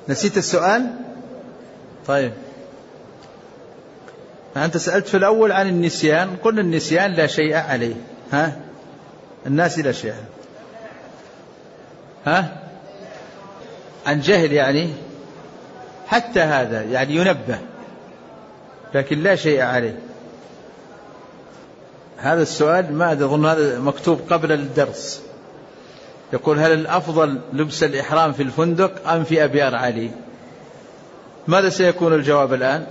نسيت السؤال؟ طيب، أنت سألت في الأول عن النسيان، قلنا النسيان لا شيء عليه. الناس لا شيء. عن جهل يعني، حتى هذا يعني ينبه لكن لا شيء عليه. هذا السؤال ما أظن هذا مكتوب قبل الدرس، يقول هل الأفضل لبس الإحرام في الفندق أم في أبيار علي؟ ماذا سيكون الجواب الآن؟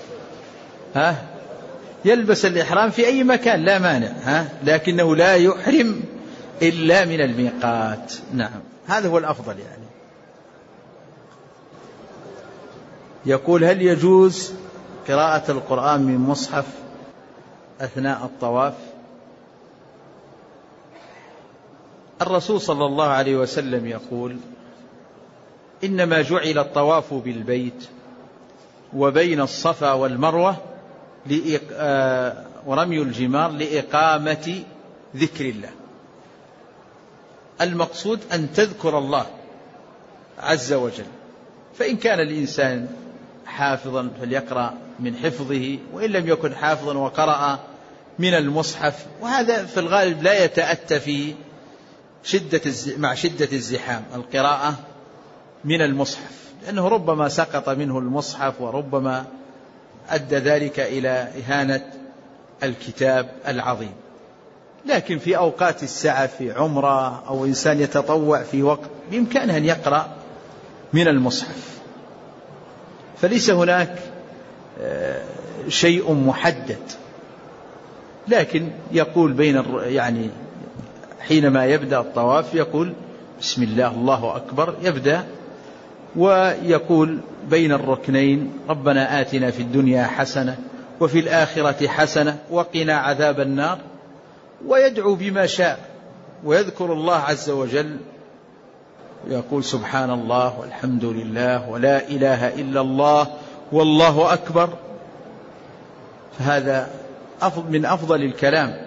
يلبس الإحرام في أي مكان لا مانع، لكنه لا يحرم إلا من الميقات. نعم، هذا هو الأفضل يعني. يقول هل يجوز قراءة القرآن من مصحف أثناء الطواف؟ الرسول صلى الله عليه وسلم يقول إنما جعل الطواف بالبيت وبين الصفا والمروة ورمي الجمار لإقامة ذكر الله. المقصود أن تذكر الله عز وجل، فإن كان الإنسان حافظا فليقرأ من حفظه، وإن لم يكن حافظا وقرأ من المصحف، وهذا في الغالب لا يتأتى في مع شدة الزحام القراءة من المصحف، لأنه ربما سقط منه المصحف وربما أدى ذلك إلى إهانة الكتاب العظيم. لكن في أوقات السعة في عمرة أو إنسان يتطوع في وقت بإمكانه أن يقرأ من المصحف، فليس هناك شيء محدد. لكن يقول يعني حينما يبدأ الطواف يقول بسم الله الله أكبر، يبدأ ويقول بين الركنين ربنا آتنا في الدنيا حسنة وفي الآخرة حسنة وقنا عذاب النار، ويدعو بما شاء ويذكر الله عز وجل، يقول سبحان الله والحمد لله ولا إله إلا الله والله أكبر. فهذا من أفضل الكلام،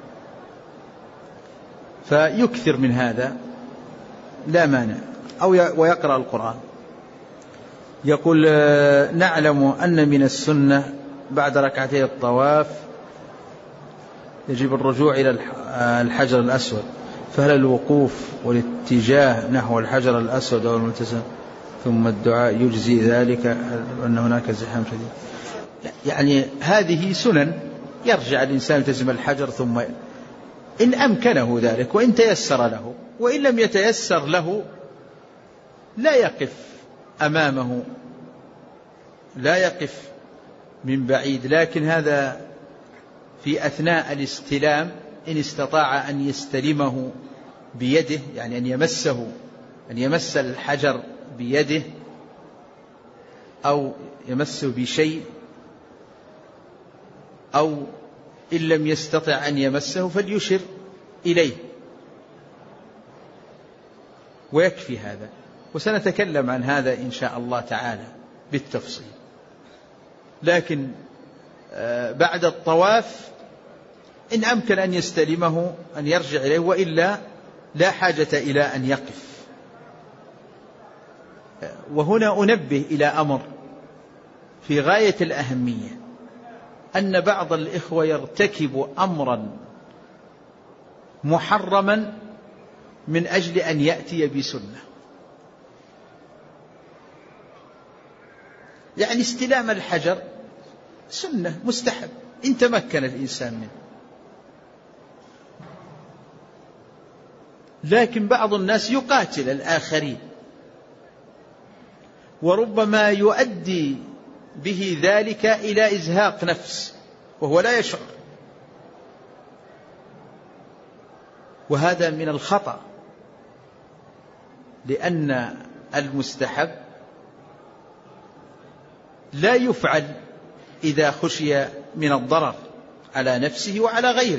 فيكثر من هذا لا مانع، ويقرأ القرآن. يقول نعلم أن من السنة بعد ركعتي الطواف يجب الرجوع إلى الحجر الأسود، فهل الوقوف والاتجاه نحو الحجر الأسود أو الملتزم ثم الدعاء يجزي ذلك أن هناك زحام شديد؟ يعني هذه سنن يرجع الإنسان يلتزم الحجر ثم إن أمكنه ذلك وإن تيسر له، وإن لم يتيسر له لا يقف أمامه، لا يقف من بعيد، لكن هذا في أثناء الاستلام إن استطاع أن يستلمه بيده، يعني أن يمس الحجر بيده أو يمسه بشيء، أو إن لم يستطع أن يمسه فليشر إليه ويكفي هذا. وسنتكلم عن هذا إن شاء الله تعالى بالتفصيل. لكن بعد الطواف إن أمكن أن يستلمه أن يرجع إليه، وإلا لا حاجة إلى أن يقف. وهنا أنبه إلى أمر في غاية الأهمية، أن بعض الإخوة يرتكب أمرا محرما من أجل أن يأتي بسنة، يعني استلام الحجر سنة مستحب إن تمكن الإنسان منه، لكن بعض الناس يقاتل الآخرين وربما يؤدي به ذلك إلى إزهاق نفس وهو لا يشعر، وهذا من الخطأ، لأن المستحب لا يفعل إذا خشي من الضرر على نفسه وعلى غيره.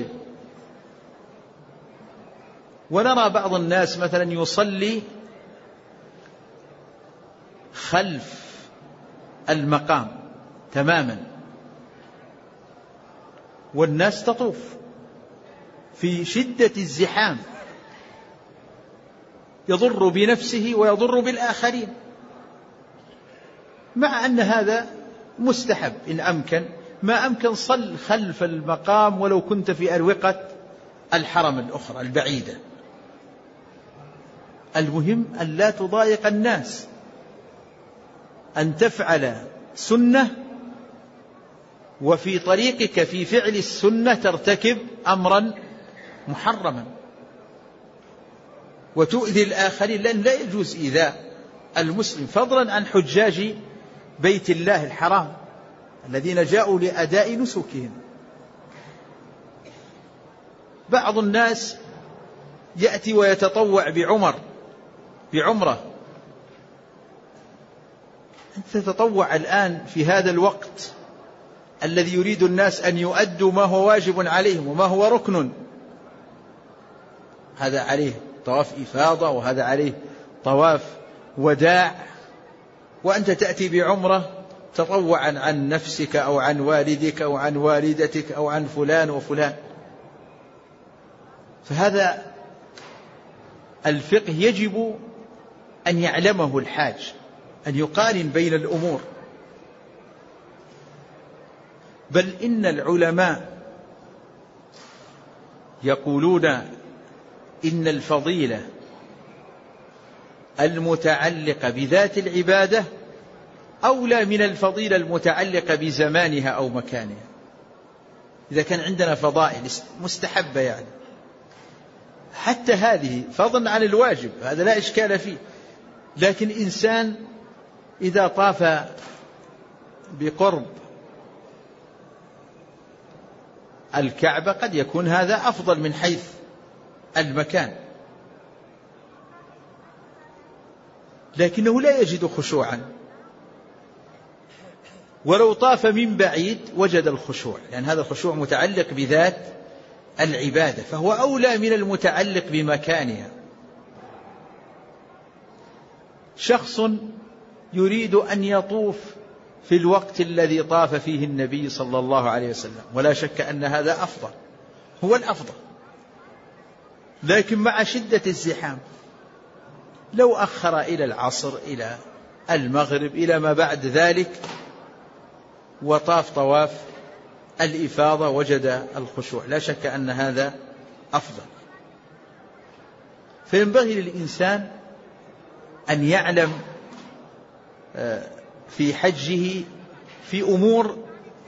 ونرى بعض الناس مثلا يصلي خلف المقام تماما والناس تطوف في شدة الزحام، يضر بنفسه ويضر بالآخرين. مع أن هذا مستحب إن أمكن، ما أمكن صل خلف المقام ولو كنت في أروقة الحرم الأخرى البعيدة. المهم أن لا تضايق الناس، أن تفعل سنة وفي طريقك في فعل السنة ترتكب أمرا محرما وتؤذي الآخرين، لأن لا يجوز إيذاء المسلم، فضلا عن حجاج بيت الله الحرام الذين جاءوا لأداء نسكهم. بعض الناس يأتي ويتطوع بعمرة. أنت تتطوع الآن في هذا الوقت الذي يريد الناس أن يؤدوا ما هو واجب عليهم وما هو ركن، هذا عليه طواف إفاضة وهذا عليه طواف وداع، وأنت تأتي بعمرة تطوعا عن نفسك أو عن والدك أو عن والدتك أو عن فلان وفلان. فهذا الفقه يجب أن يعلمه الحاج، أن يقارن بين الأمور. بل إن العلماء يقولون إن الفضيلة المتعلقة بذات العبادة أولى من الفضيلة المتعلقة بزمانها أو مكانها. إذا كان عندنا فضائل مستحبة يعني حتى هذه فضلا عن الواجب، هذا لا إشكال فيه، لكن إنسان إذا طاف بقرب الكعبة قد يكون هذا أفضل من حيث المكان، لكنه لا يجد خشوعا، ولو طاف من بعيد وجد الخشوع، لأن هذا الخشوع متعلق بذات العبادة، فهو أولى من المتعلق بمكانها. شخص يريد أن يطوف في الوقت الذي طاف فيه النبي صلى الله عليه وسلم، ولا شك أن هذا أفضل، هو الأفضل، لكن مع شدة الزحام لو أخر إلى العصر إلى المغرب إلى ما بعد ذلك وطاف طواف الإفاضة وجد الخشوع، لا شك أن هذا أفضل. فينبغي للإنسان أن يعلم في حجه في أمور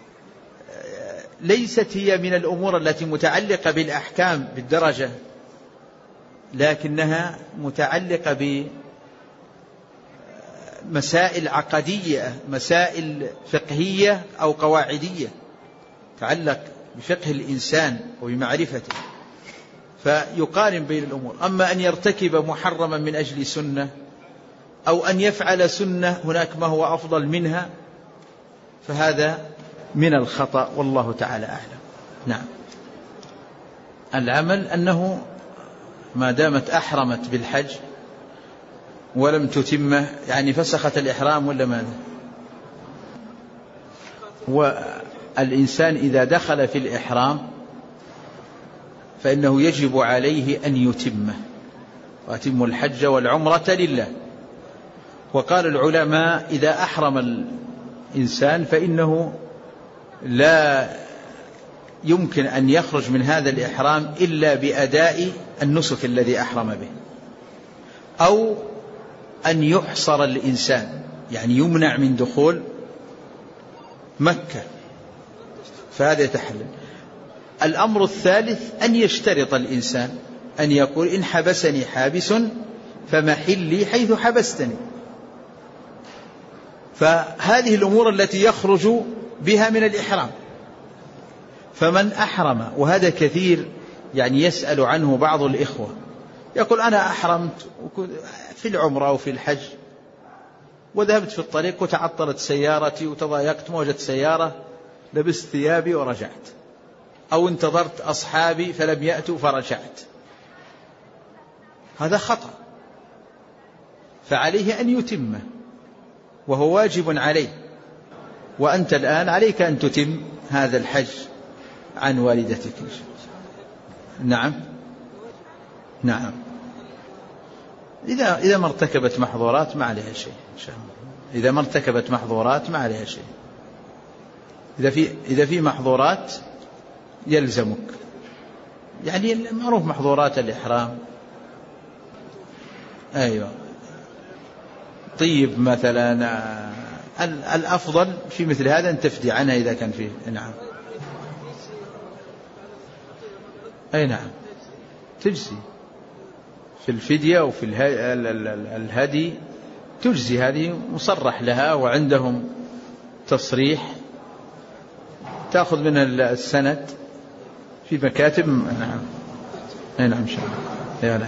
ليست هي من الأمور التي متعلقة بالأحكام بالدرجة، لكنها متعلقة بمسائل عقدية، مسائل فقهية أو قواعدية تعلق بفقه الإنسان وبمعرفته، فيقارن بين الأمور. أما أن يرتكب محرما من أجل سنة أو أن يفعل سنة هناك ما هو أفضل منها، فهذا من الخطأ، والله تعالى أعلم. نعم. العمل أنه ما دامت أحرمت بالحج ولم تتمه، يعني فسخت الإحرام ولا ماذا؟ والإنسان إذا دخل في الإحرام فإنه يجب عليه أن يتمه، وأتم الحج والعمرة لله. وقال العلماء إذا أحرم الإنسان فإنه لا يمكن أن يخرج من هذا الإحرام إلا بأداء النسك الذي أحرم به، أو أن يحصر الإنسان، يعني يمنع من دخول مكة، فهذا يتحلل. الأمر الثالث أن يشترط الإنسان أن يقول إن حبسني حابس فمحلي حيث حبستني. فهذه الأمور التي يخرج بها من الإحرام. فمن أحرم، وهذا كثير يعني يسأل عنه بعض الإخوة، يقول أنا أحرمت في العمرة وفي الحج وذهبت في الطريق وتعطلت سيارتي وتضايقت، ما وجدت سيارة، لبست ثيابي ورجعت، أو انتظرت أصحابي فلم يأتوا فرجعت. هذا خطأ، فعليه أن يتمه وهو واجب عليه. وأنت الآن عليك أن تتم هذا الحج عن والدتك. نعم نعم، إذا ما ارتكبت محظورات ما عليها شيء إن شاء الله. إذا ما ارتكبت محظورات ما عليها شيء. إذا في محظورات يلزمك، يعني المعروف محظورات الإحرام. أيوة. طيب مثلا الأفضل في مثل هذا أن تفدي عنها إذا كان فيه. نعم. أي نعم تجزي في الفدية وفي الهدي تجزي، هذه مصرح لها وعندهم تصريح، تأخذ من السند في مكاتب. نعم. أي نعم إن شاء الله.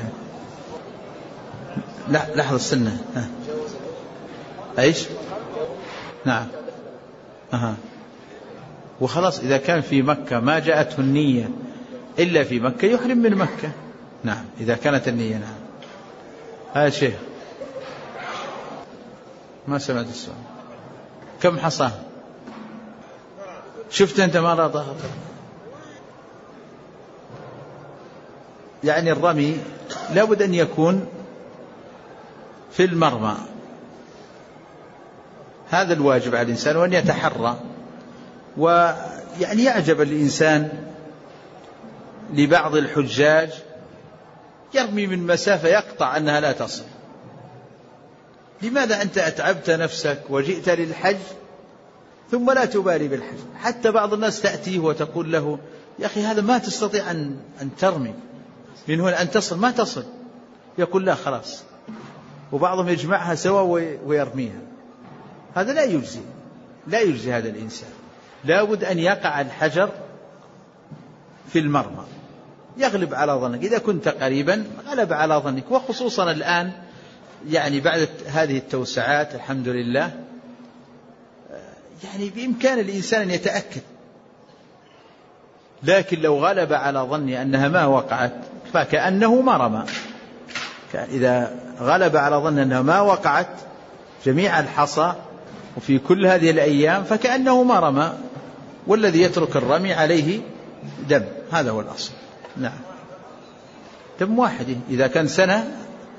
لا لحظة السنة. أيش؟ نعم. وخلاص إذا كان في مكة ما جاءته النية إلا في مكة يحرم من مكة. نعم إذا كانت النية. نعم. هذا شيء ما سمعت السؤال. كم حصى؟ شفت أنت ما لا ضغط. يعني الرمي لابد أن يكون في المرمى، هذا الواجب على الإنسان، وأن يتحرى. ويعني يعجب الإنسان لبعض الحجاج يرمي من مسافة يقطع أنها لا تصل. لماذا أنت أتعبت نفسك وجئت للحج ثم لا تبالي بالحج؟ حتى بعض الناس تأتيه وتقول له يا أخي هذا ما تستطيع أن ترمي من هنا أن تصل، ما تصل. يقول لا خلاص، وبعضهم يجمعها سوا ويرميها. هذا لا يجزي هذا الإنسان. لا بد أن يقع الحجر في المرمى يغلب على ظنك. إذا كنت قريبا غلب على ظنك، وخصوصا الآن يعني بعد هذه التوسعات الحمد لله، يعني بإمكان الإنسان أن يتأكد. لكن لو غلب على ظني أنها ما وقعت فكأنه ما رمى. إذا غلب على ظن أنها ما وقعت جميع الحصى وفي كل هذه الأيام فكأنه ما رمى، والذي يترك الرمي عليه دم، هذا هو الأصل. نعم دم واحد إذا كان سنة.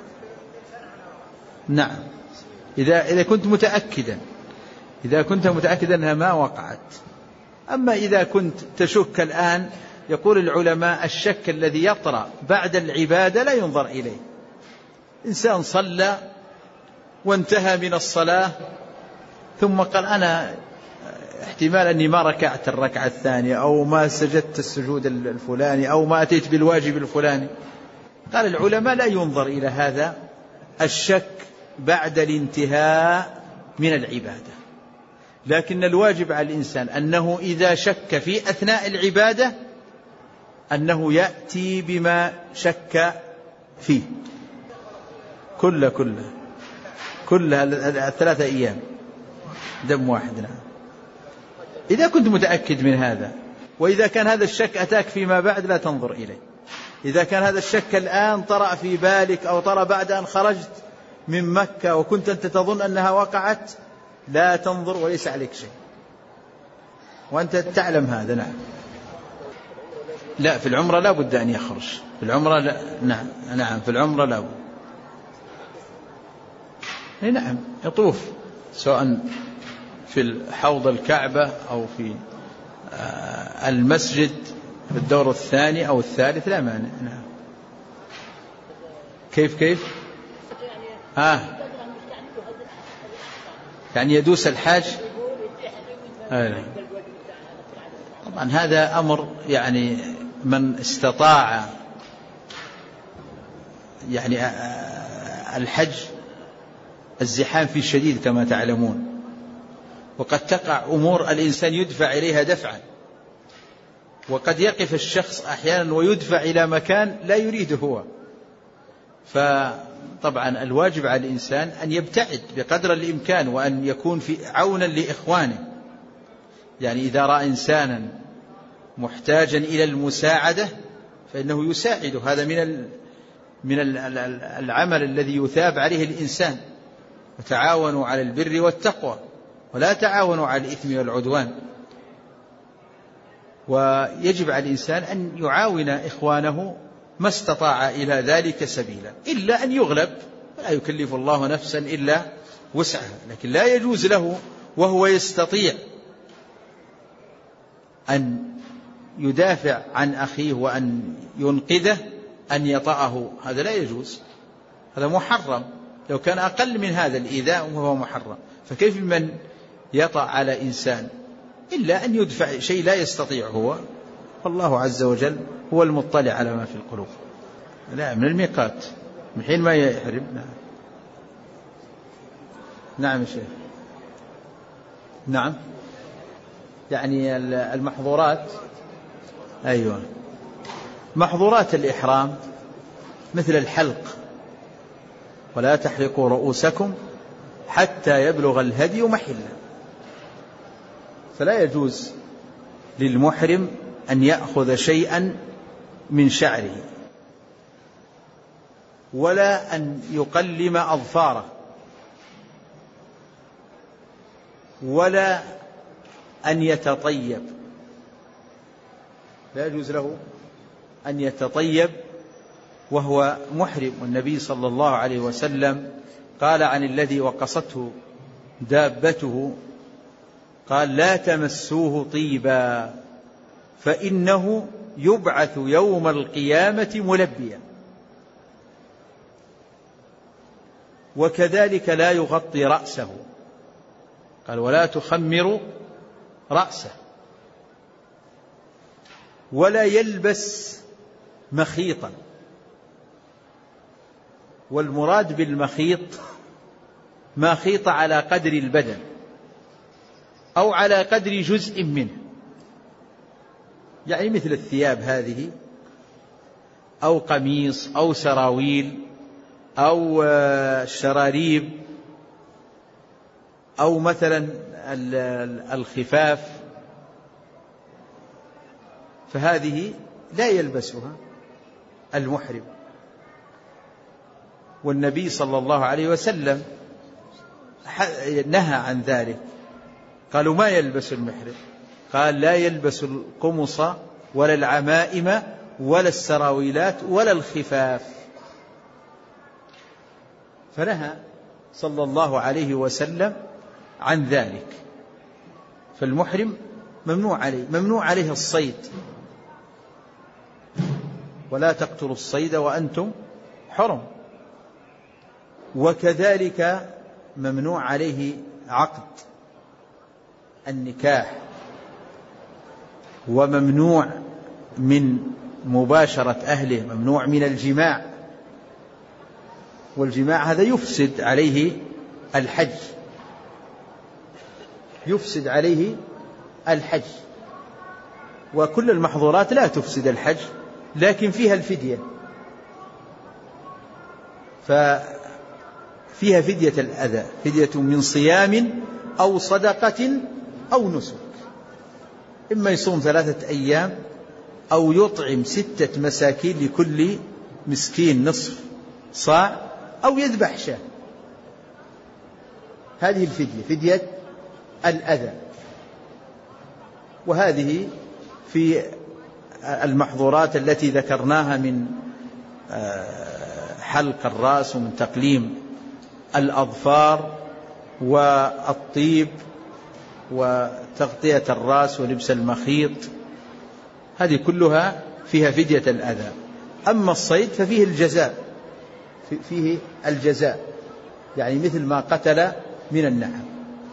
نعم إذا كنت متأكدا أنها ما وقعت. أما إذا كنت تشك الآن، يقول العلماء الشك الذي يطرأ بعد العبادة لا ينظر إليه. إنسان صلى وانتهى من الصلاة ثم قال أنا احتمال أني ما ركعت الركعة الثانية، أو ما سجدت السجود الفلاني، أو ما أتيت بالواجب الفلاني. قال العلماء لا ينظر إلى هذا الشك بعد الانتهاء من العبادة. لكن الواجب على الإنسان أنه إذا شك في أثناء العبادة أنه يأتي بما شك فيه كل الثلاثة أيام دم واحد. نعم إذا كنت متأكد من هذا. وإذا كان هذا الشك أتاك فيما بعد لا تنظر إليه. إذا كان هذا الشك الآن طرأ في بالك أو طرأ بعد أن خرجت من مكة وكنت أنت تظن أنها وقعت، لا تنظر وليس عليك شيء، وأنت تعلم هذا. نعم لا في العمرة لا بد أن يخرج في العمرة. لا. نعم في العمرة لا بد. نعم يطوف سواء في حوض الكعبة أو في المسجد في الدور الثاني أو الثالث لا مانع. نعم كيف يعني يدوس الحاج. طبعا هذا أمر يعني من استطاع يعني الحج الزحام فيه شديد كما تعلمون، وقد تقع أمور الإنسان يدفع إليها دفعا، وقد يقف الشخص أحيانا ويدفع إلى مكان لا يريده هو. فطبعا الواجب على الإنسان أن يبتعد بقدر الإمكان، وأن يكون في عونا لإخوانه. يعني إذا رأى إنسانا محتاجا إلى المساعدة فإنه يساعده. هذا من العمل الذي يثاب عليه الإنسان. وتعاونوا على البر والتقوى ولا تعاونوا على الإثم والعدوان. ويجب على الإنسان أن يعاون إخوانه ما استطاع إلى ذلك سبيلا، إلا أن يغلب لا يكلف الله نفسا إلا وسعها، لكن لا يجوز له وهو يستطيع أن يدافع عن أخيه وأن ينقذه أن يطأه، هذا لا يجوز، هذا محرم. لو كان أقل من هذا الإيذاء وهو محرم، فكيف من يطأ على إنسان إلا أن يدفع شيء لا يستطيع هو، فالله عز وجل هو المطلع على ما في القلوب. لا، من الميقات من حين ما يحرم. نعم يا شيخ. نعم، يعني المحظورات، أيوة، محظورات الإحرام مثل الحلق، ولا تحلقوا رؤوسكم حتى يبلغ الهدي محله، فلا يجوز للمحرم أن يأخذ شيئا من شعره، ولا أن يقلم أظفاره، ولا أن يتطيب، لا يجوز له أن يتطيب وهو محرم. والنبي صلى الله عليه وسلم قال عن الذي وقصته دابته، قال: لا تمسوه طيبا فإنه يبعث يوم القيامة ملبيا. وكذلك لا يغطي رأسه، قال: ولا تخمر رأسه، ولا يلبس مخيطا. والمراد بالمخيط ما خيط على قدر البدن أو على قدر جزء منه، يعني مثل الثياب هذه، أو قميص، أو سراويل، أو شراريب، أو مثلا الخفاف، فهذه لا يلبسها المحرم. والنبي صلى الله عليه وسلم نهى عن ذلك، قالوا: ما يلبس المحرم؟ قال: لا يلبس القمص ولا العمائم ولا السراويلات ولا الخفاف. فنهى صلى الله عليه وسلم عن ذلك. فالمحرم ممنوع عليه الصيد، ولا تقتلوا الصيد وأنتم حرم. وكذلك ممنوع عليه عقد النكاح، وممنوع من مباشرة أهله، ممنوع من الجماع، والجماع هذا يفسد عليه الحج، يفسد عليه الحج. وكل المحظورات لا تفسد الحج، لكن فيها الفدية، فيها فدية الأذى، فدية من صيام أو صدقة أو نسك، إما يصوم 3 أيام أو يطعم 6 مساكين لكل مسكين نصف صاع، أو يذبح شاة. هذه الفدية، فدية الأذى. وهذه في المحظورات التي ذكرناها من حلق الرأس، ومن تقليم الأظفار، والطيب، وتغطية الرأس، ولبس المخيط، هذه كلها فيها فدية الأذى. أما الصيد ففيه الجزاء، فيه الجزاء، يعني مثل ما قتل من النعم.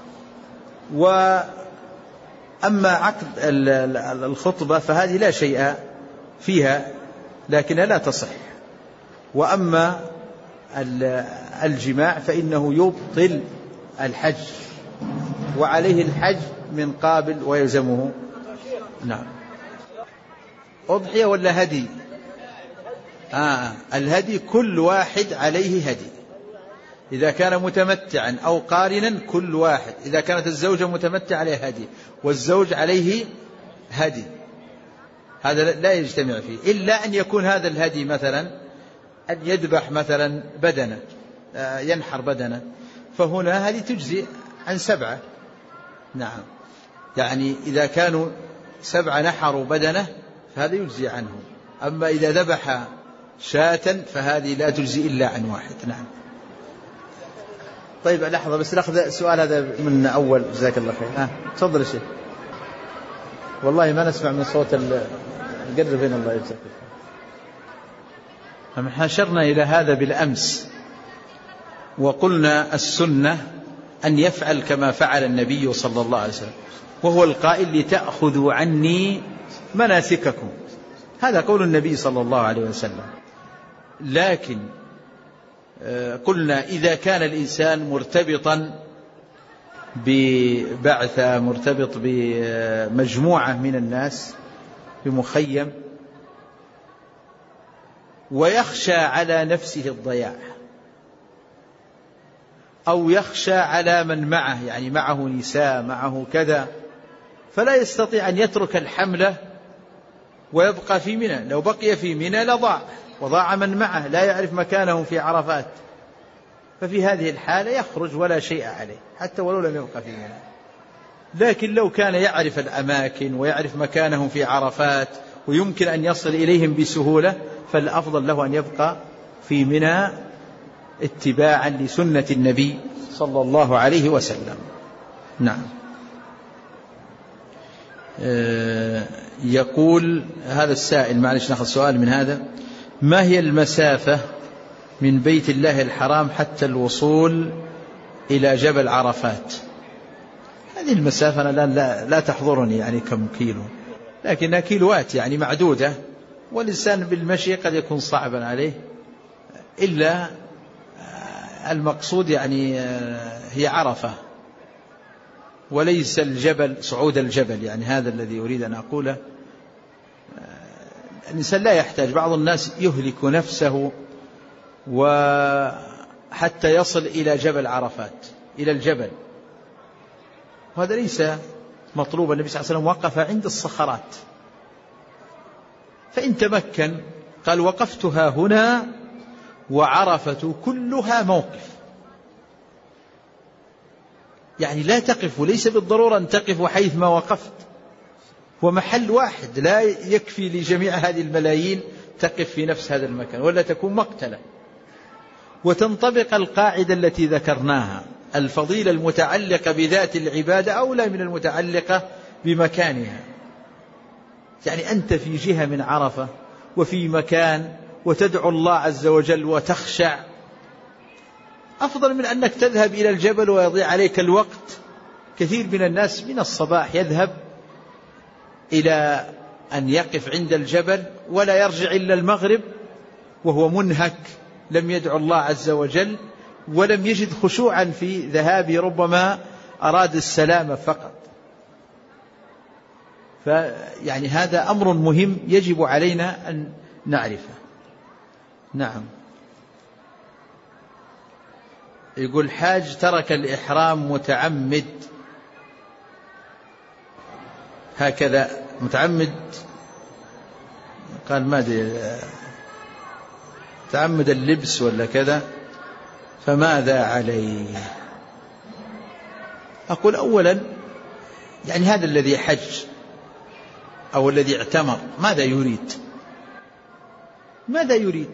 وأما عقد الخطبة فهذه لا شيء فيها، لكنها لا تصح. وأما الجماع فإنه يبطل الحج، وعليه الحج من قابل ويلزمه. نعم. أضحية ولا هدي؟ الهدي كل واحد عليه هدي، إذا كان متمتعا أو قارنا كل واحد. إذا كانت الزوجة متمتع عليه هدي، والزوج عليه هدي، هذا لا يجتمع فيه، إلا أن يكون هذا الهدي مثلا أن يذبح مثلا بدنة، ينحر بدنة، فهنا هذه تجزي عن 7. نعم، يعني إذا كانوا 7 نحروا بدنة فهذا يجزي عنه. أما إذا ذبح شاة فهذه لا تجزي إلا عن 1. نعم. طيب لحظة بس نأخذ السؤال هذا من أول. جزاك الله خير. تفضل يا شيخ. والله ما نسمع من صوت قرب بين الله يجزاك. نحن أشرنا إلى هذا بالأمس وقلنا السنة أن يفعل كما فعل النبي صلى الله عليه وسلم، وهو القائل لتأخذوا عني مناسككم، هذا قول النبي صلى الله عليه وسلم. لكن قلنا إذا كان الإنسان مرتبطا ببعثة، مرتبط بمجموعة من الناس بمخيم، ويخشى على نفسه الضياع أو يخشى على من معه، يعني معه نساء معه كذا، فلا يستطيع أن يترك الحملة ويبقى في منى. لو بقي في منى لضاع وضاع من معه، لا يعرف مكانه في عرفات، ففي هذه الحالة يخرج ولا شيء عليه حتى ولو لم يبقى في منى. لكن لو كان يعرف الأماكن ويعرف مكانه في عرفات ويمكن أن يصل إليهم بسهولة، فالأفضل له أن يبقى في منى اتباعا لسنة النبي صلى الله عليه وسلم. نعم. يقول هذا السائل، معلش نأخذ سؤال من هذا: ما هي المسافة من بيت الله الحرام حتى الوصول إلى جبل عرفات؟ هذه المسافة لا تحضرني يعني كم كيلو، لكنها كيلوات يعني معدودة، والإنسان بالمشي قد يكون صعبا عليه، إلا المقصود يعني هي عرفة وليس الجبل، صعود الجبل، يعني هذا الذي أريد أن أقوله. الإنسان لا يحتاج، بعض الناس يهلك نفسه وحتى يصل إلى جبل عرفات، إلى الجبل، وهذا ليس مطلوب. النبي صلى الله عليه وسلم وقف عند الصخرات، فإن تمكن قال: وقفتها هنا وعرفة كلها موقف، يعني لا تقف، وليس بالضرورة أن تقف حيث ما وقفت، ومحل واحد لا يكفي لجميع هذه الملايين تقف في نفس هذا المكان، ولا تكون مقتلة. وتنطبق القاعدة التي ذكرناها: الفضيلة المتعلقة بذات العبادة أولى من المتعلقة بمكانها. يعني أنت في جهة من عرفة وفي مكان وتدعو الله عز وجل وتخشع، أفضل من أنك تذهب إلى الجبل ويضيع عليك الوقت. كثير من الناس من الصباح يذهب إلى أن يقف عند الجبل ولا يرجع إلا المغرب وهو منهك، لم يدعو الله عز وجل ولم يجد خشوعا في ذهابه، ربما أراد السلامة فقط. فيعني هذا أمر مهم يجب علينا أن نعرفه. نعم. يقول: حاج ترك الإحرام متعمد، هكذا متعمد، قال ما أدري تعمد اللبس ولا كذا، فماذا عليه؟ أقول أولا يعني هذا الذي حج أو الذي اعتمر ماذا يريد؟ ماذا يريد؟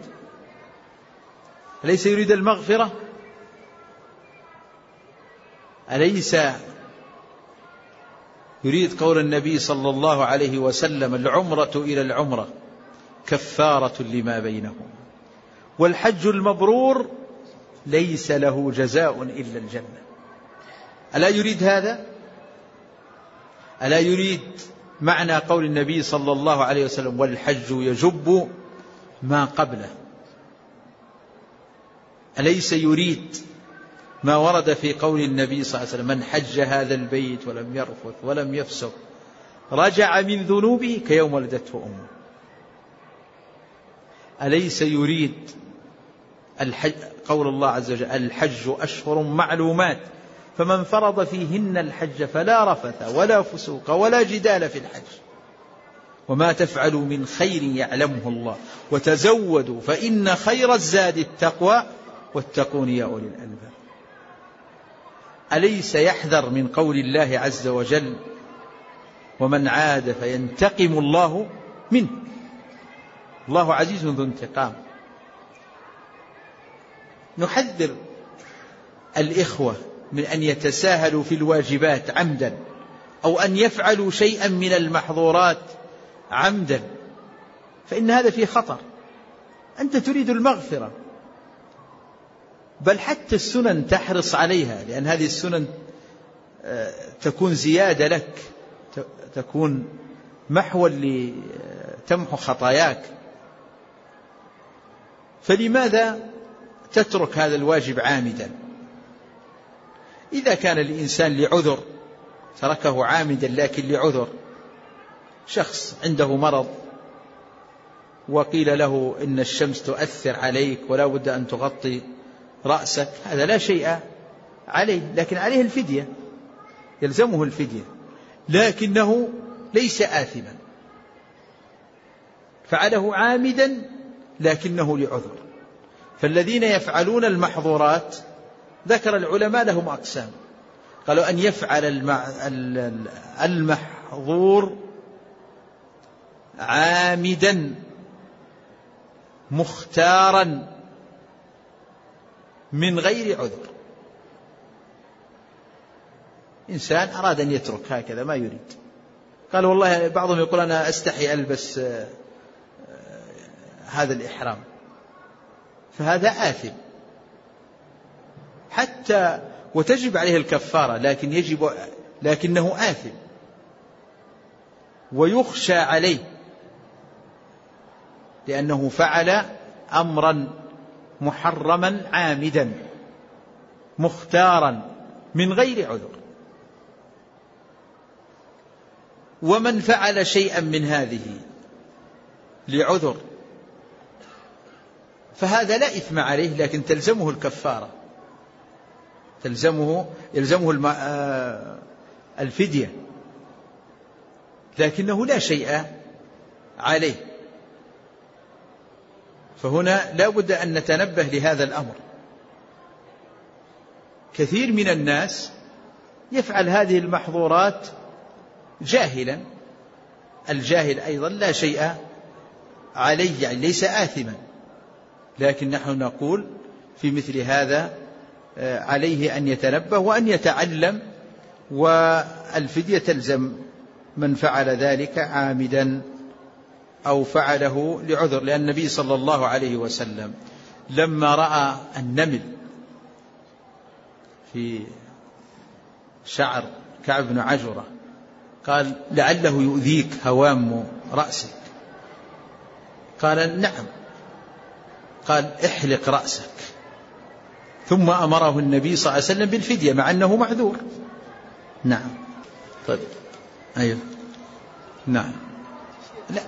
أليس يريد المغفرة؟ أليس يريد قول النبي صلى الله عليه وسلم: العمرة إلى العمرة كفارة لما بينهم، والحج المبرور ليس له جزاء إلا الجنة؟ ألا يريد هذا؟ ألا يريد معنى قول النبي صلى الله عليه وسلم: والحج يجب ما قبله؟ أليس يريد ما ورد في قول النبي صلى الله عليه وسلم: من حج هذا البيت ولم يرفث ولم يفسق رجع من ذنوبه كيوم ولدته أمه؟ أليس يريد الحج قول الله عز وجل: الحج أشهر معلومات فمن فرض فيهن الحج فلا رفث ولا فسوق ولا جدال في الحج وما تفعلوا من خير يعلمه الله وتزودوا فإن خير الزاد التقوى واتقون يا أولي الألباب؟ أليس يحذر من قول الله عز وجل: ومن عاد فينتقم الله منه؟ الله عزيز ذو انتقام. نحذر الإخوة من أن يتساهلوا في الواجبات عمدا، أو أن يفعلوا شيئا من المحظورات عمدا، فإن هذا فيه خطر. أنت تريد المغفرة، بل حتى السنن تحرص عليها، لأن هذه السنن تكون زيادة لك، تكون محوا لتمحو خطاياك. فلماذا تترك هذا الواجب عامدا؟ إذا كان الإنسان لعذر تركه عامدا، لكن لعذر، شخص عنده مرض وقيل له إن الشمس تؤثر عليك ولا بد أن تغطي رأسك، هذا لا شيء عليه، لكن عليه الفدية، يلزمه الفدية، لكنه ليس آثما، فعله عامدا لكنه لعذر. فالذين يفعلون المحظورات ذكر العلماء لهم أقسام، قالوا أن يفعل المحظور عامدا مختارا من غير عذر. إنسان أراد أن يترك هكذا ما يريد، قال والله بعضهم يقول أنا أستحي ألبس هذا الإحرام، فهذا آثم حتى وتجب عليه الكفارة، لكنه آثم ويخشى عليه، لأنه فعل أمرا محرما عامدا مختارا من غير عذر. ومن فعل شيئا من هذه لعذر فهذا لا إثم عليه، لكن تلزمه الكفارة، يلزمه الفدية، لكنه لا شيء عليه. فهنا لا بد أن نتنبه لهذا الأمر. كثير من الناس يفعل هذه المحظورات جاهلا، الجاهل أيضا لا شيء عليه، يعني ليس آثما، لكن نحن نقول في مثل هذا عليه أن يتنبه وأن يتعلم، والفدية تلزم من فعل ذلك عامدا أو فعله لعذر. لأن النبي صلى الله عليه وسلم لما رأى النمل في شعر كعب بن عجرة قال لعله يؤذيك هوام رأسك، قال نعم، قال احلق رأسك، ثم أمره النبي صلى الله عليه وسلم بالفدية مع أنه معذور. نعم. طيب. أيوه. نعم. لا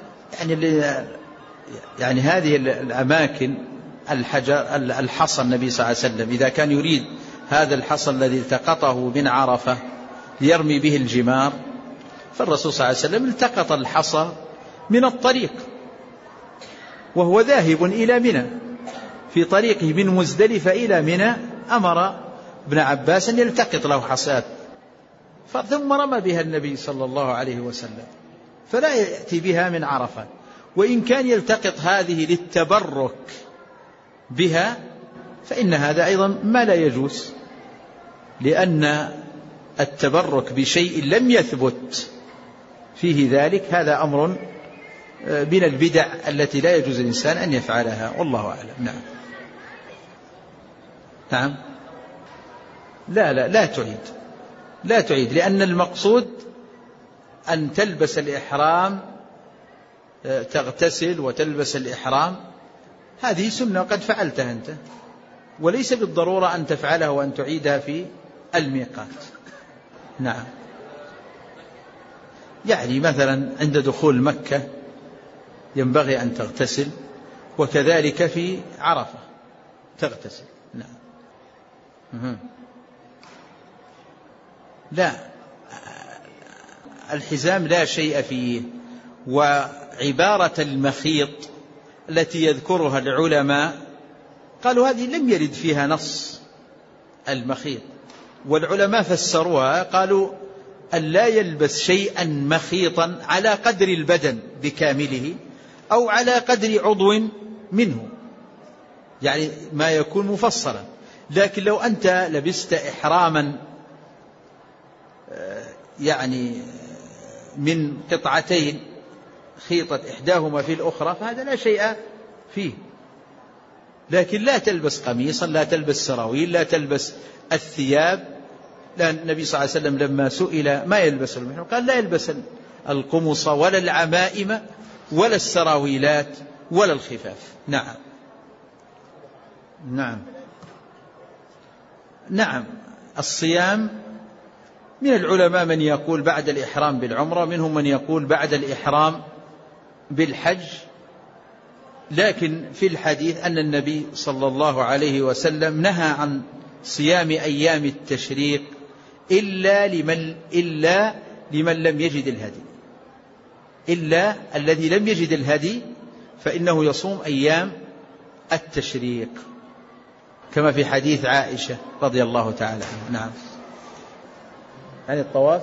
يعني هذه الأماكن الحصى النبي صلى الله عليه وسلم إذا كان يريد هذا الحصى الذي التقطه من عرفة ليرمي به الجمار، فالرسول صلى الله عليه وسلم التقط الحصى من الطريق وهو ذاهب إلى منى، في طريقه من مزدلفة إلى منى أمر ابن عباس أن يلتقط له حصات، ثم رمى بها النبي صلى الله عليه وسلم، فلا يأتي بها من عرفة. وإن كان يلتقط هذه للتبرك بها فإن هذا أيضا ما لا يجوز، لأن التبرك بشيء لم يثبت فيه ذلك هذا أمر من البدع التي لا يجوز الإنسان أن يفعلها، والله أعلم. نعم. نعم. لا تعيد، لأن المقصود أن تلبس الإحرام، تغتسل وتلبس الإحرام، هذه سنة قد فعلتها أنت، وليس بالضرورة أن تفعلها وأن تعيدها في الميقات. نعم. يعني مثلا عند دخول مكة ينبغي أن تغتسل، وكذلك في عرفة تغتسل. نعم. لا، الحزام لا شيء فيه. وعبارة المخيط التي يذكرها العلماء قالوا هذه لم يرد فيها نص المخيط، والعلماء فسروها قالوا أن لا يلبس شيئا مخيطا على قدر البدن بكامله أو على قدر عضو منه، يعني ما يكون مفصلا، لكن لو أنت لبست إحراما يعني من قطعتين خيطت إحداهما في الأخرى فهذا لا شيء فيه. لكن لا تلبس قميصا، لا تلبس سراويل، لا تلبس الثياب. لأن النبي صلى الله عليه وسلم لما سئل ما يلبس المحرم قال لا يلبس القمص ولا العمائم ولا السراويلات ولا الخفاف. نعم نعم نعم. الصيام من العلماء من يقول بعد الإحرام بالعمرة، منهم من يقول بعد الإحرام بالحج. لكن في الحديث أن النبي صلى الله عليه وسلم نهى عن صيام أيام التشريق إلا لمن لم يجد الهدي، إلا الذي لم يجد الهدي فإنه يصوم أيام التشريق، كما في حديث عائشة رضي الله تعالى عنها. نعم. يعني الطواف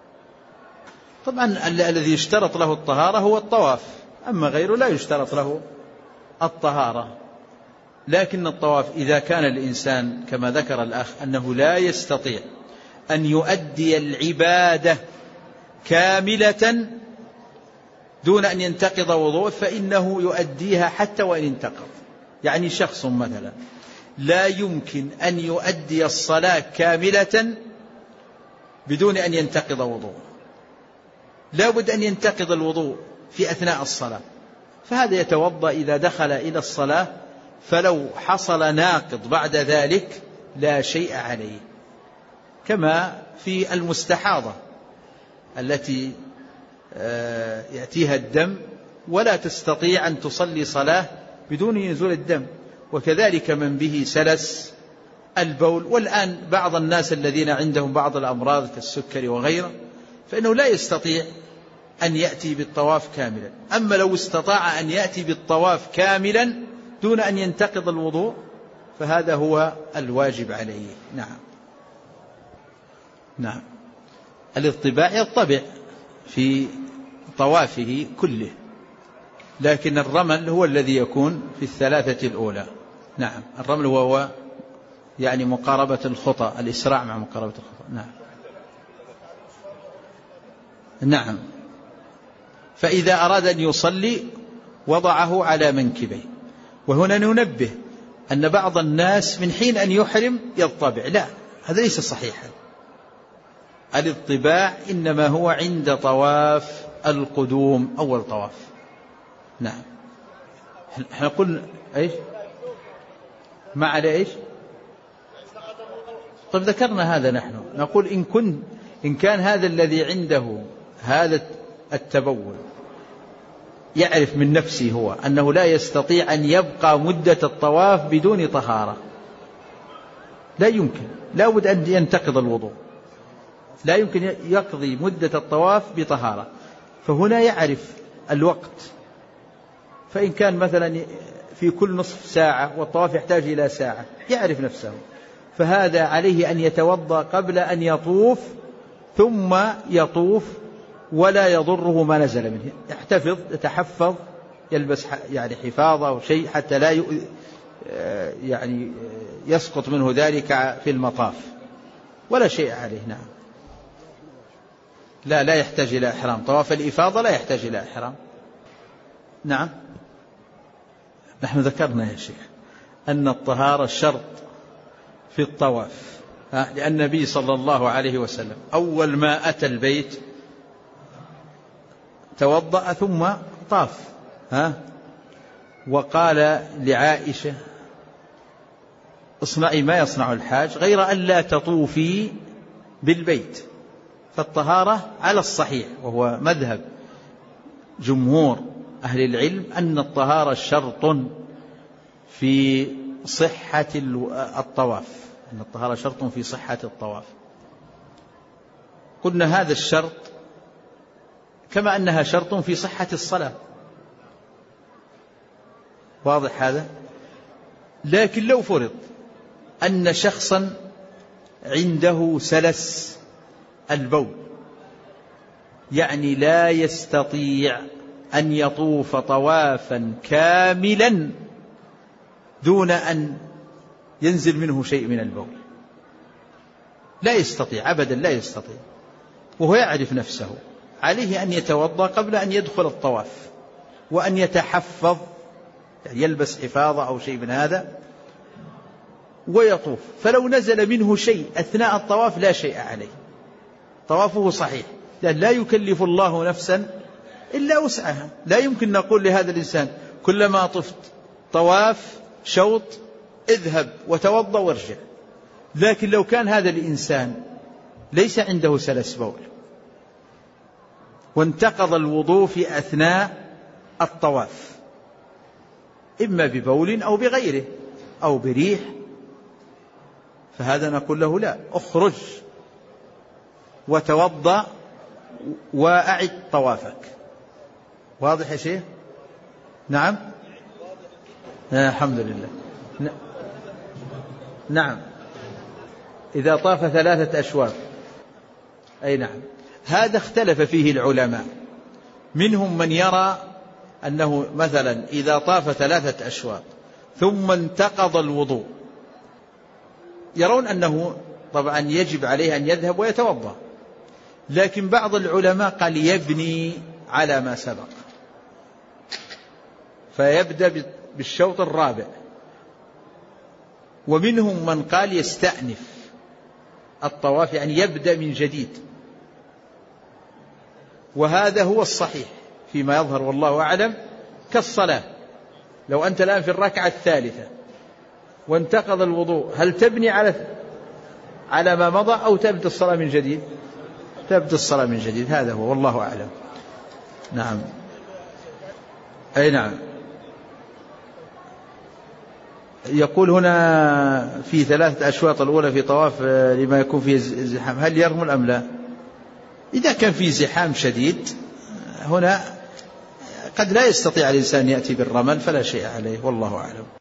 طبعا الذي يشترط له الطهارة هو الطواف، أما غيره لا يشترط له الطهارة. لكن الطواف إذا كان الإنسان كما ذكر الأخ أنه لا يستطيع أن يؤدي العبادة كاملة دون أن ينتقض وضوءه فإنه يؤديها حتى وإن انتقض. يعني شخص مثلا لا يمكن أن يؤدي الصلاة كاملة بدون أن ينتقض وضوءه، لا بد أن ينتقض الوضوء في أثناء الصلاة، فهذا يتوضأ إذا دخل إلى الصلاة، فلو حصل ناقض بعد ذلك لا شيء عليه. كما في المستحاضة التي يأتيها الدم ولا تستطيع أن تصلي صلاة بدون نزول الدم، وكذلك من به سلس البول. والآن بعض الناس الذين عندهم بعض الأمراض كالسكري وغيره فإنه لا يستطيع أن يأتي بالطواف كاملا. أما لو استطاع أن يأتي بالطواف كاملا دون أن ينتقض الوضوء فهذا هو الواجب عليه. نعم نعم. الاطباع يطبع في طوافه كله، لكن الرمل هو الذي يكون في الثلاثة الأولى. نعم. الرمل هو يعني مقاربة الخطى، الإسراع مع مقاربة الخطى. نعم نعم. فإذا أراد أن يصلي وضعه على منكبيه. وهنا ننبه أن بعض الناس من حين أن يحرم يطبع، لا، هذا ليس صحيحا. الاطباع إنما هو عند طواف القدوم، أول طواف. نعم. احنا قلنا ايش ما على ايش. طيب ذكرنا هذا. نحن نقول إن كان هذا الذي عنده هذا التبول يعرف من نفسه هو أنه لا يستطيع أن يبقى مدة الطواف بدون طهارة، لا يمكن، لا بد أن ينتقض الوضوء، لا يمكن يقضي مدة الطواف بطهارة. فهنا يعرف الوقت، فإن كان مثلا في كل نصف ساعة والطواف يحتاج إلى ساعة يعرف نفسه، فهذا عليه أن يتوضأ قبل أن يطوف ثم يطوف ولا يضره ما نزل منه. يتحفظ، يلبس يعني حفاظة أو شيء حتى لا يعني يسقط منه ذلك في المطاف، ولا شيء عليه. نعم. لا يحتاج إلى إحرام. طواف الإفاضة لا يحتاج إلى إحرام. نعم. نحن ذكرنا يا شيخ أن الطهارة شرط في الطواف، لأن النبي صلى الله عليه وسلم أول ما أتى البيت توضأ ثم طاف، وقال لعائشة اصنعي ما يصنع الحاج غير أن لا تطوفي بالبيت. فالطهارة على الصحيح، وهو مذهب جمهور أهل العلم، أن الطهارة شرط في صحة الطواف، أن الطهارة شرط في صحة الطواف. قلنا هذا الشرط كما أنها شرط في صحة الصلاة، واضح هذا. لكن لو فرض أن شخصا عنده سلس البول، يعني لا يستطيع أن يطوف طوافا كاملا دون أن ينزل منه شيء من البول، لا يستطيع أبدا، لا يستطيع، وهو يعرف نفسه، عليه أن يتوضأ قبل أن يدخل الطواف، وأن يتحفظ، يعني يلبس حفاظة أو شيء من هذا ويطوف. فلو نزل منه شيء أثناء الطواف لا شيء عليه، طوافه صحيح، لأن لا يكلف الله نفسا إلا وسعها. لا يمكن نقول لهذا الإنسان كلما طفت طواف شوط اذهب وتوضأ وارجع. لكن لو كان هذا الإنسان ليس عنده سلس بول وانتقض الوضوء في أثناء الطواف، إما ببول أو بغيره أو بريح، فهذا نقول له لا، اخرج وتوضأ وأعد طوافك. واضح يا شيخ؟ نعم، الحمد لله. نعم، إذا طاف 3 أشواط، أي نعم، هذا اختلف فيه العلماء. منهم من يرى أنه مثلا إذا طاف 3 أشواط ثم انتقض الوضوء، يرون أنه طبعا يجب عليه أن يذهب ويتوضأ. لكن بعض العلماء قال يبني على ما سبق، فيبدأ بالشوط الرابع. ومنهم من قال يستأنف الطواف، يعني يبدأ من جديد، وهذا هو الصحيح فيما يظهر والله أعلم. كالصلاة، لو أنت الآن في الركعة الثالثة وانتقض الوضوء، هل تبني على ما مضى أو تبدأ الصلاة من جديد؟ تبدأ الصلاة من جديد، هذا هو والله أعلم. نعم، أي نعم. يقول هنا في 3 أشواط الأولى في طواف لما يكون فيه زحام، هل يرمل أم لا؟ إذا كان فيه زحام شديد هنا قد لا يستطيع الإنسان يأتي بالرمل، فلا شيء عليه والله أعلم.